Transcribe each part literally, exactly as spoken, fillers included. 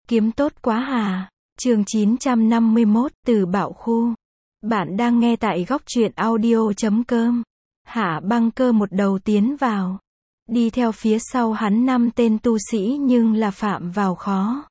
Kiếm tốt quá hà. Chương chín trăm năm mươi mốt, Từ Bảo Khu. Bạn đang nghe tại góc truyện audio chấm com. Hạ Băng Cơ một đầu tiến vào. Đi theo phía sau hắn năm tên tu sĩ nhưng là phạm vào khó.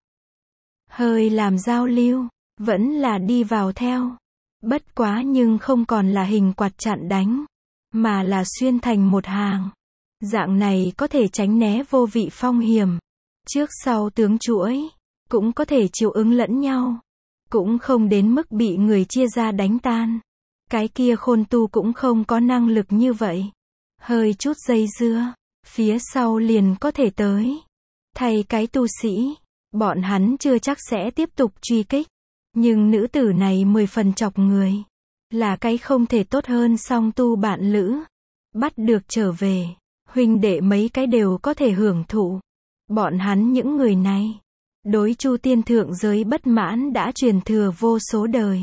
Hơi làm giao lưu, vẫn là đi vào theo. Bất quá nhưng không còn là hình quạt chặn đánh, mà là xuyên thành một hàng. Dạng này có thể tránh né vô vị phong hiểm. Trước sau tướng chuỗi, cũng có thể chiều ứng lẫn nhau. Cũng không đến mức bị người chia ra đánh tan. Cái kia khôn tu cũng không có năng lực như vậy. Hơi chút dây dưa, phía sau liền có thể tới. Thay cái tu sĩ, bọn hắn chưa chắc sẽ tiếp tục truy kích. Nhưng nữ tử này mười phần chọc người. Là cái không thể tốt hơn song tu bạn lữ. Bắt được trở về, huynh đệ mấy cái đều có thể hưởng thụ. Bọn hắn những người này, đối Chu Tiên thượng giới bất mãn đã truyền thừa vô số đời.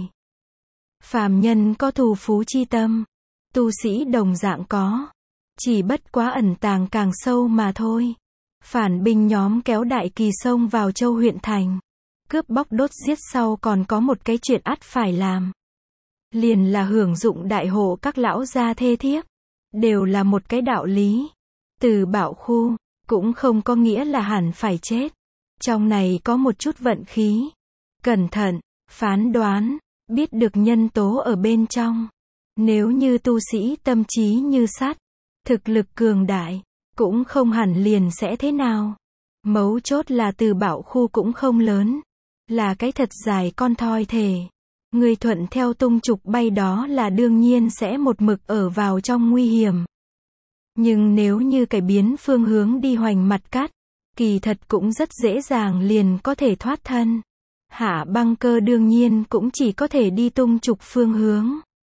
Phàm nhân có thù phú chi tâm, tu sĩ đồng dạng có. Chỉ bất quá ẩn tàng càng sâu mà thôi. Phản binh nhóm kéo đại kỳ sông vào Châu huyện thành. Cướp bóc đốt giết sau còn có một cái chuyện ắt phải làm. Liền là hưởng dụng đại hộ các lão gia thê thiếp. Đều là một cái đạo lý. Từ Bảo Khu, cũng không có nghĩa là hẳn phải chết. Trong này có một chút vận khí. Cẩn thận, phán đoán, biết được nhân tố ở bên trong. Nếu như tu sĩ tâm trí như sắt, thực lực cường đại, cũng không hẳn liền sẽ thế nào. Mấu chốt là Từ Bảo Khu cũng không lớn. Là cái thật dài con thoi thể. Người thuận theo tung trục bay đó là đương nhiên sẽ một mực ở vào trong nguy hiểm. Nhưng nếu như cải biến phương hướng đi hoành mặt cắt, kỳ thật cũng rất dễ dàng liền có thể thoát thân. Hạ Băng Cơ đương nhiên cũng chỉ có thể đi tung trục phương hướng.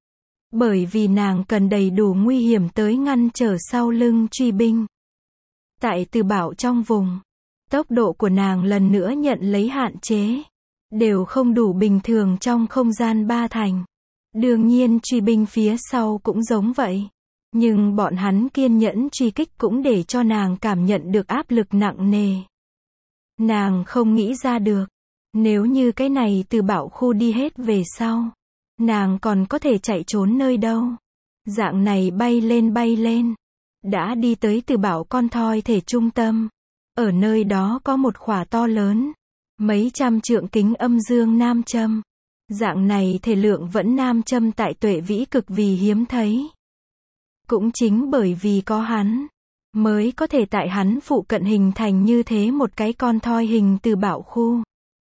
Bởi vì nàng cần đầy đủ nguy hiểm tới ngăn trở sau lưng truy binh. Tại Từ Bảo trong vùng, tốc độ của nàng lần nữa nhận lấy hạn chế. Đều không đủ bình thường trong không gian ba thành. Đương nhiên truy binh phía sau cũng giống vậy. Nhưng bọn hắn kiên nhẫn truy kích cũng để cho nàng cảm nhận được áp lực nặng nề. Nàng không nghĩ ra được. Nếu như cái này Từ Bảo Khu đi hết về sau, nàng còn có thể chạy trốn nơi đâu. Dạng này bay lên bay lên. Đã đi tới Từ Bảo con thoi thể trung tâm. Ở nơi đó có một khỏa to lớn. Mấy trăm trượng kính âm dương nam châm. Dạng này thể lượng vẫn nam châm tại Tuệ Vĩ cực vì hiếm thấy. Cũng chính bởi vì có hắn, mới có thể tại hắn phụ cận hình thành như thế một cái con thoi hình Từ Bảo Khu.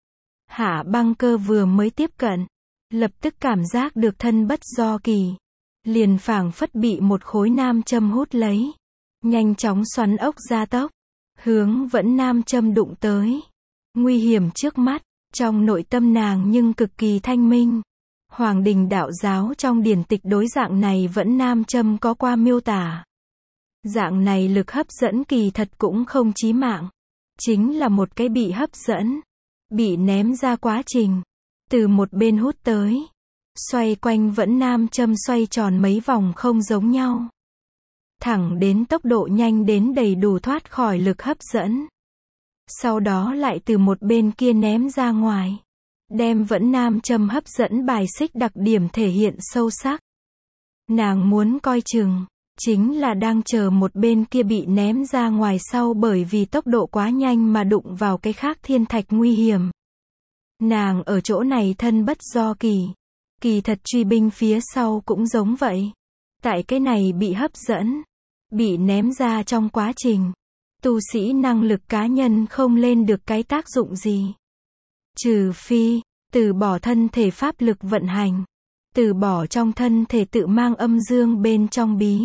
Hạ Băng Cơ vừa mới tiếp cận, lập tức cảm giác được thân bất do kỳ. Liền phảng phất bị một khối nam châm hút lấy. Nhanh chóng xoắn ốc gia tốc. Hướng vẫn nam châm đụng tới. Nguy hiểm trước mắt, trong nội tâm nàng nhưng cực kỳ thanh minh. Hoàng Đình đạo giáo trong điển tịch đối dạng này vẫn nam châm có qua miêu tả. Dạng này lực hấp dẫn kỳ thật cũng không chí mạng. Chính là một cái bị hấp dẫn, bị ném ra quá trình. Từ một bên hút tới, xoay quanh vẫn nam châm xoay tròn mấy vòng không giống nhau. Thẳng đến tốc độ nhanh đến đầy đủ thoát khỏi lực hấp dẫn. Sau đó lại từ một bên kia ném ra ngoài. Đem vẫn nam châm hấp dẫn bài xích đặc điểm thể hiện sâu sắc. Nàng muốn coi chừng, chính là đang chờ một bên kia bị ném ra ngoài sau bởi vì tốc độ quá nhanh mà đụng vào cái khác thiên thạch nguy hiểm. Nàng ở chỗ này thân bất do kỳ. Kỳ thật truy binh phía sau cũng giống vậy. Tại cái này bị hấp dẫn, bị ném ra trong quá trình. Tu sĩ năng lực cá nhân không lên được cái tác dụng gì. Trừ phi, từ bỏ thân thể pháp lực vận hành. Từ bỏ trong thân thể tự mang âm dương bên trong bí.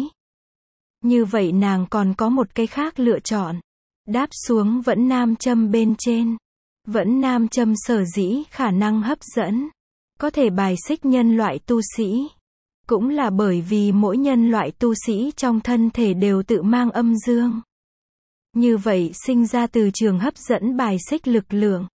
Như vậy nàng còn có một cái khác lựa chọn. Đáp xuống vẫn nam châm bên trên. Vẫn nam châm sở dĩ khả năng hấp dẫn. Có thể bài xích nhân loại tu sĩ. Cũng là bởi vì mỗi nhân loại tu sĩ trong thân thể đều tự mang âm dương. Như vậy sinh ra từ trường hấp dẫn bài xích lực lượng.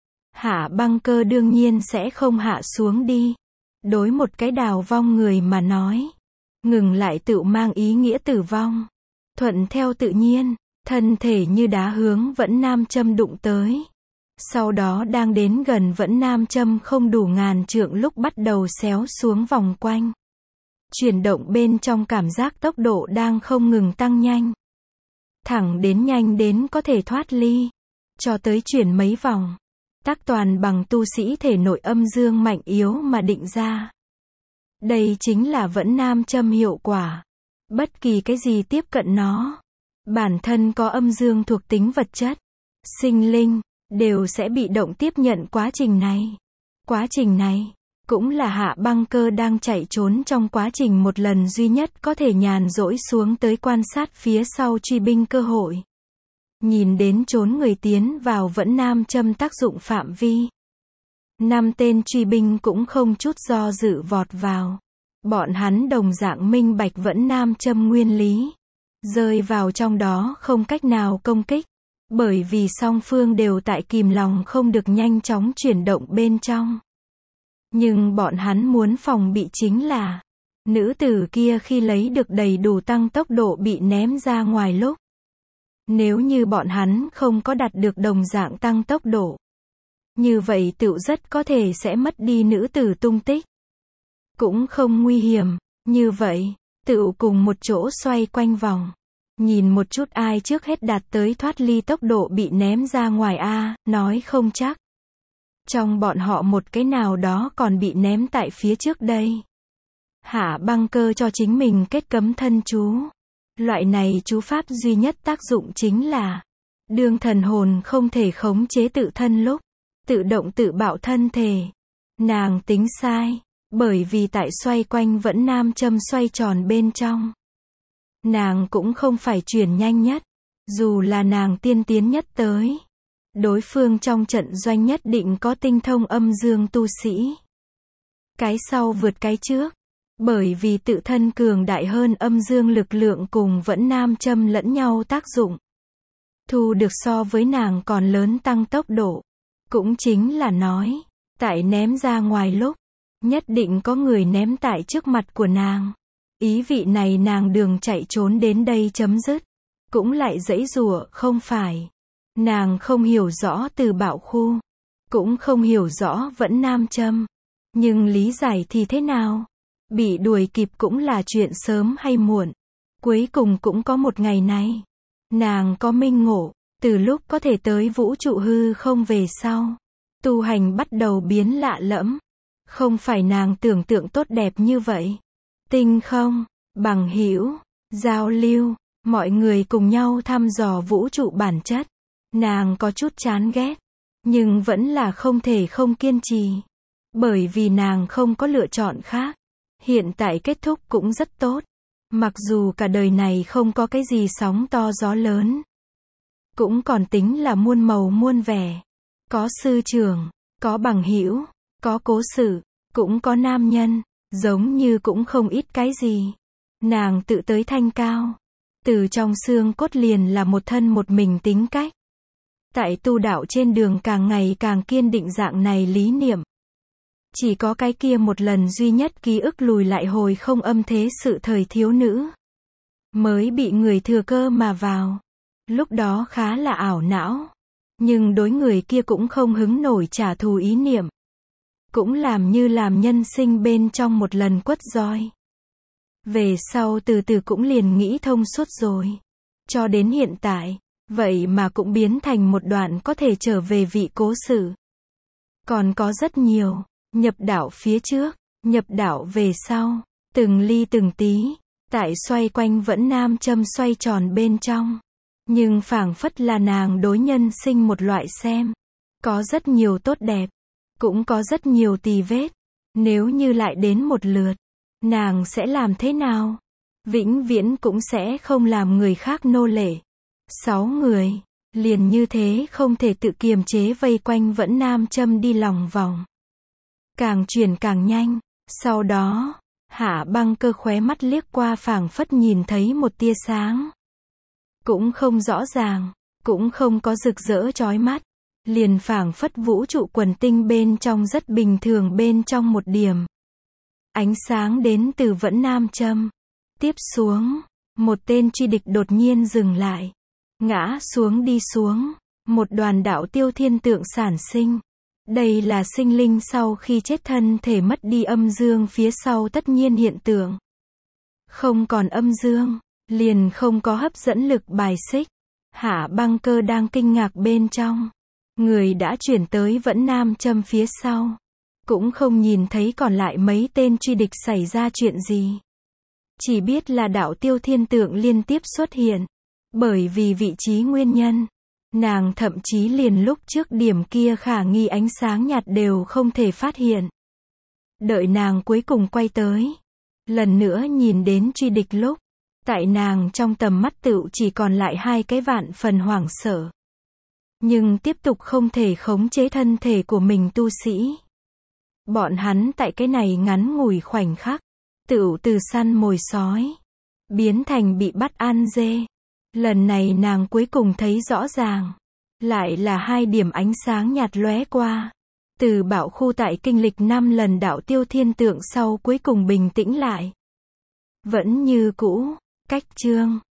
Hạ Băng Cơ đương nhiên sẽ không hạ xuống đi. Đối một cái đào vong người mà nói. Ngừng lại tự mang ý nghĩa tử vong. Thuận theo tự nhiên, thân thể như đá hướng vẫn nam châm đụng tới. Sau đó đang đến gần vẫn nam châm không đủ ngàn trượng lúc bắt đầu xéo xuống vòng quanh. Chuyển động bên trong cảm giác tốc độ đang không ngừng tăng nhanh. Thẳng đến nhanh đến có thể thoát ly. Cho tới chuyển mấy vòng. Tác toàn bằng tu sĩ thể nội âm dương mạnh yếu mà định ra. Đây chính là vẫn nam châm hiệu quả. Bất kỳ cái gì tiếp cận nó, bản thân có âm dương thuộc tính vật chất, sinh linh, đều sẽ bị động tiếp nhận quá trình này. Quá trình này, cũng là Hạ Băng Cơ đang chạy trốn trong quá trình một lần duy nhất có thể nhàn rỗi xuống tới quan sát phía sau truy binh cơ hội. Nhìn đến trốn người tiến vào vẫn nam châm tác dụng phạm vi. Năm tên truy binh cũng không chút do dự vọt vào. Bọn hắn đồng dạng minh bạch vẫn nam châm nguyên lý. Rơi vào trong đó không cách nào công kích. Bởi vì song phương đều tại kìm lòng không được nhanh chóng chuyển động bên trong. Nhưng bọn hắn muốn phòng bị chính là nữ tử kia khi lấy được đầy đủ tăng tốc độ bị ném ra ngoài lúc. Nếu như bọn hắn không có đạt được đồng dạng tăng tốc độ, như vậy tựu rất có thể sẽ mất đi nữ tử tung tích. Cũng không nguy hiểm, như vậy, tựu cùng một chỗ xoay quanh vòng. Nhìn một chút ai trước hết đạt tới thoát ly tốc độ bị ném ra ngoài a, nói không chắc. Trong bọn họ một cái nào đó còn bị ném tại phía trước đây. Hạ Băng Cơ cho chính mình kết cấm thân chú. Loại này chú pháp duy nhất tác dụng chính là đương thần hồn không thể khống chế tự thân lúc, tự động tự bạo thân thể. Nàng tính sai, bởi vì tại xoay quanh vẫn nam châm xoay tròn bên trong. Nàng cũng không phải chuyển nhanh nhất, dù là nàng tiên tiến nhất tới. Đối phương trong trận doanh nhất định có tinh thông âm dương tu sĩ. Cái sau vượt cái trước. Bởi vì tự thân cường đại hơn âm dương lực lượng cùng vẫn nam châm lẫn nhau tác dụng. Thu được so với nàng còn lớn tăng tốc độ. Cũng chính là nói, tại ném ra ngoài lúc, nhất định có người ném tại trước mặt của nàng. Ý vị này nàng đường chạy trốn đến đây chấm dứt. Cũng lại giãy giụa, không phải. Nàng không hiểu rõ từ bạo khu. Cũng không hiểu rõ vẫn nam châm. Nhưng lý giải thì thế nào? Bị đuổi kịp cũng là chuyện sớm hay muộn. Cuối cùng cũng có một ngày này. Nàng có minh ngộ, từ lúc có thể tới vũ trụ hư không về sau. Tu hành bắt đầu biến lạ lẫm. Không phải nàng tưởng tượng tốt đẹp như vậy. Tinh không, bằng hữu, giao lưu, mọi người cùng nhau thăm dò vũ trụ bản chất. Nàng có chút chán ghét, nhưng vẫn là không thể không kiên trì. Bởi vì nàng không có lựa chọn khác. Hiện tại kết thúc cũng rất tốt. Mặc dù cả đời này không có cái gì sóng to gió lớn. Cũng còn tính là muôn màu muôn vẻ. Có sư trưởng, có bằng hữu, có cố sự, cũng có nam nhân. Giống như cũng không ít cái gì. Nàng tự tới thanh cao. Từ trong xương cốt liền là một thân một mình tính cách. Tại tu đạo trên đường càng ngày càng kiên định dạng này lý niệm. Chỉ có cái kia một lần duy nhất ký ức lùi lại hồi không âm thế sự thời thiếu nữ. Mới bị người thừa cơ mà vào. Lúc đó khá là ảo não. Nhưng đối người kia cũng không hứng nổi trả thù ý niệm. Cũng làm như làm nhân sinh bên trong một lần quất roi. Về sau từ từ cũng liền nghĩ thông suốt rồi. Cho đến hiện tại, vậy mà cũng biến thành một đoạn có thể trở về vị cố sự. Còn có rất nhiều. Nhập đạo phía trước, nhập đạo về sau, từng ly từng tí, tại xoay quanh vẫn nam châm xoay tròn bên trong. Nhưng phảng phất là nàng đối nhân sinh một loại xem. Có rất nhiều tốt đẹp, cũng có rất nhiều tì vết. Nếu như lại đến một lượt, nàng sẽ làm thế nào? Vĩnh viễn cũng sẽ không làm người khác nô lệ. Sáu người, liền như thế không thể tự kiềm chế vây quanh vẫn nam châm đi lòng vòng. Càng chuyển càng nhanh, sau đó, Hạ Băng Cơ khóe mắt liếc qua phảng phất nhìn thấy một tia sáng. Cũng không rõ ràng, cũng không có rực rỡ chói mắt, liền phảng phất vũ trụ quần tinh bên trong rất bình thường bên trong một điểm. Ánh sáng đến từ vẫn nam châm. Tiếp xuống, một tên truy địch đột nhiên dừng lại, ngã xuống đi xuống, Một đoàn đạo tiêu thiên tượng sản sinh. Đây là sinh linh sau khi chết thân thể mất đi âm dương phía sau tất nhiên hiện tượng. Không còn âm dương, liền không có hấp dẫn lực bài xích. Hạ Băng Cơ đang kinh ngạc bên trong. Người đã chuyển tới Vẫn Nam Châm phía sau. Cũng không nhìn thấy còn lại mấy tên truy địch xảy ra chuyện gì. Chỉ biết là đạo tiêu thiên tượng liên tiếp xuất hiện. Bởi vì vị trí nguyên nhân. Nàng thậm chí liền lúc trước điểm kia khả nghi ánh sáng nhạt đều không thể phát hiện. Đợi nàng cuối cùng quay tới. Lần nữa nhìn đến truy địch lúc. Tại nàng trong tầm mắt tựu chỉ còn lại hai cái vạn phần hoảng sợ. Nhưng tiếp tục không thể khống chế thân thể của mình tu sĩ. Bọn hắn tại cái này ngắn ngủi khoảnh khắc. Tựu từ săn mồi sói. Biến thành bị bắt ăn dê. Lần này nàng cuối cùng thấy rõ ràng. Lại là hai điểm ánh sáng nhạt lóe qua. Từ Bảo Khu tại kinh lịch năm lần đạo tiêu thiên tượng sau cuối cùng bình tĩnh lại. Vẫn như cũ, cách chương.